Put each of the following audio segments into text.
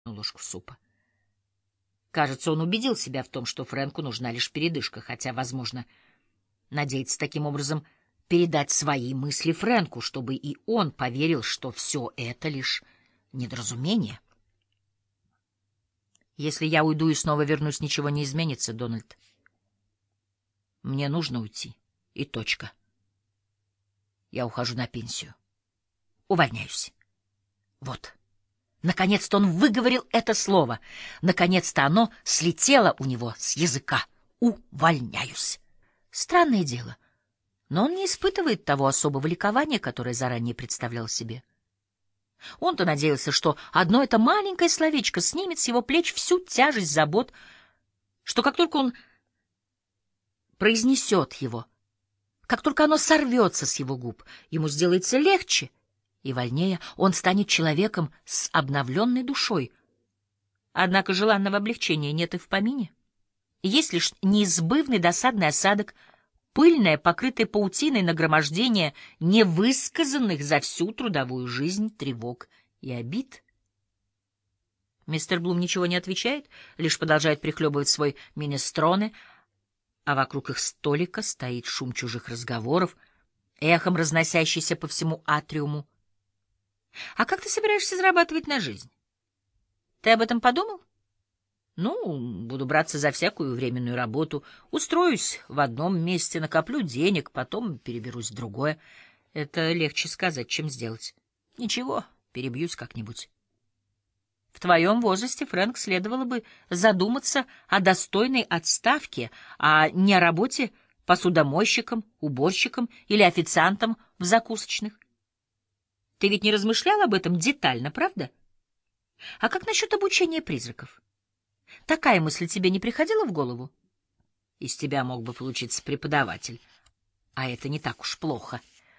ложку супа. Кажется, он убедил себя в том, что Фрэнку нужна лишь передышка, хотя, возможно, надеется таким образом передать свои мысли Фрэнку, чтобы и он поверил, что все это лишь недоразумение. Если я уйду и снова вернусь, ничего не изменится, Дональд. Мне нужно уйти. И точка. Я ухожу на пенсию. Увольняюсь. Вот. Наконец-то он выговорил это слово. Наконец-то оно слетело у него с языка. Увольняюсь. Странное дело, но он не испытывает того особого ликования, которое заранее представлял себе. Он-то надеялся, что одно это маленькое словечко снимет с его плеч всю тяжесть забот, что как только он произнесет его, как только оно сорвется с его губ, ему сделается легче и вольнее, он станет человеком с обновленной душой. Однако желанного облегчения нет и в помине. Есть лишь неизбывный досадный осадок, пыльное, покрытое паутиной нагромождение невысказанных за всю трудовую жизнь тревог и обид. Мистер Блум ничего не отвечает, лишь продолжает прихлебывать свой минестроне, а вокруг их столика стоит шум чужих разговоров, эхом разносящийся по всему атриуму. «А как ты собираешься зарабатывать на жизнь? Ты об этом подумал?» «Ну, буду браться за всякую временную работу, устроюсь в одном месте, накоплю денег, потом переберусь в другое. Это легче сказать, чем сделать. Ничего, перебьюсь как-нибудь». В твоем возрасте, Фрэнк, следовало бы задуматься о достойной отставке, а не о работе посудомойщиком, уборщиком или официантом в закусочных. Ты ведь не размышлял об этом детально, правда? А как насчет обучения призраков? Такая мысль тебе не приходила в голову? Из тебя мог бы получиться преподаватель, а это не так уж плохо.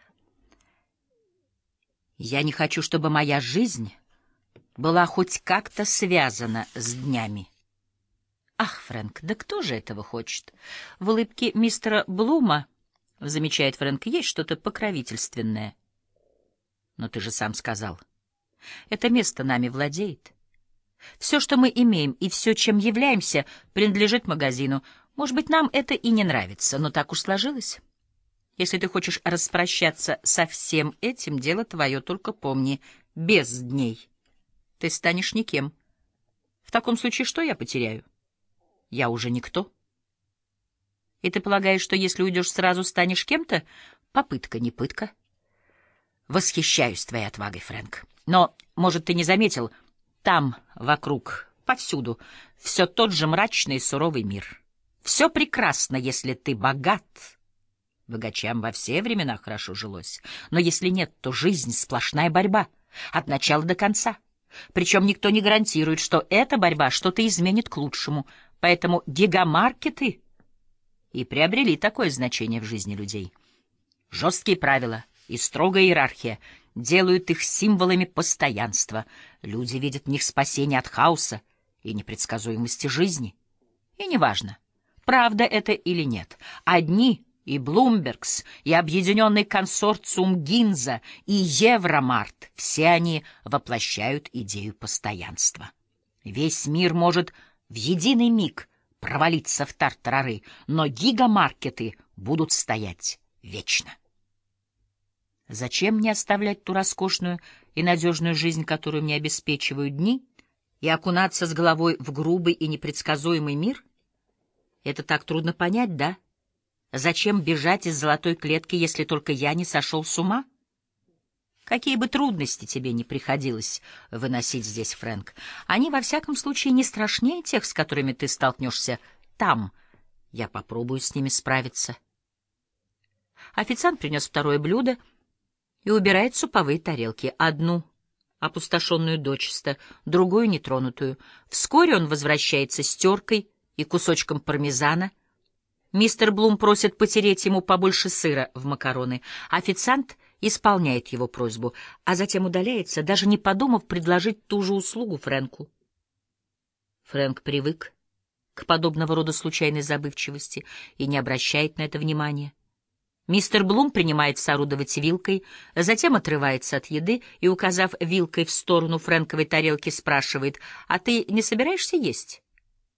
Я не хочу, чтобы моя жизнь была хоть как-то связана с днями. Ах, Фрэнк, да кто же этого хочет? В улыбке мистера Блума, замечает Фрэнк, есть что-то покровительственное. Но ты же сам сказал, это место нами владеет. Все, что мы имеем, и все, чем являемся, принадлежит магазину. Может быть, нам это и не нравится, но так уж сложилось. Если ты хочешь распрощаться со всем этим, дело твое, только помни, без дней ты станешь никем. В таком случае что я потеряю? Я уже никто. И ты полагаешь, что если уйдешь сразу, станешь кем-то? Попытка не пытка. Восхищаюсь твоей отвагой, Фрэнк. Но, может, ты не заметил, там, вокруг, повсюду, все тот же мрачный и суровый мир. Все прекрасно, если ты богат. Богачам во все времена хорошо жилось. Но если нет, то жизнь — сплошная борьба, от начала до конца. Причем никто не гарантирует, что эта борьба что-то изменит к лучшему. Поэтому гигамаркеты и приобрели такое значение в жизни людей. Жесткие правила и строгая иерархия делают их символами постоянства. Люди видят в них спасение от хаоса и непредсказуемости жизни. И неважно, правда это или нет, одни и Блумбергс, и Объединенный консорциум Гинза, и Евромарт — все они воплощают идею постоянства. Весь мир может в единый миг провалиться в тартарары, но гигамаркеты будут стоять вечно. Зачем мне оставлять ту роскошную и надежную жизнь, которую мне обеспечивают дни, и окунаться с головой в грубый и непредсказуемый мир? Это так трудно понять, да? Зачем бежать из золотой клетки, если только я не сошел с ума? Какие бы трудности тебе ни приходилось выносить здесь, Фрэнк, они, во всяком случае, не страшнее тех, с которыми ты столкнешься там. Я попробую с ними справиться. Официант принес второе блюдо и убирает суповые тарелки. Одну опустошенную дочисто, другую нетронутую. Вскоре он возвращается с теркой и кусочком пармезана. Мистер Блум просит потереть ему побольше сыра в макароны. Официант исполняет его просьбу, а затем удаляется, даже не подумав предложить ту же услугу Фрэнку. Фрэнк привык к подобного рода случайной забывчивости и не обращает на это внимания. Мистер Блум принимается орудовать вилкой, затем отрывается от еды и, указав вилкой в сторону Фрэнковой тарелки, спрашивает: «А ты не собираешься есть?»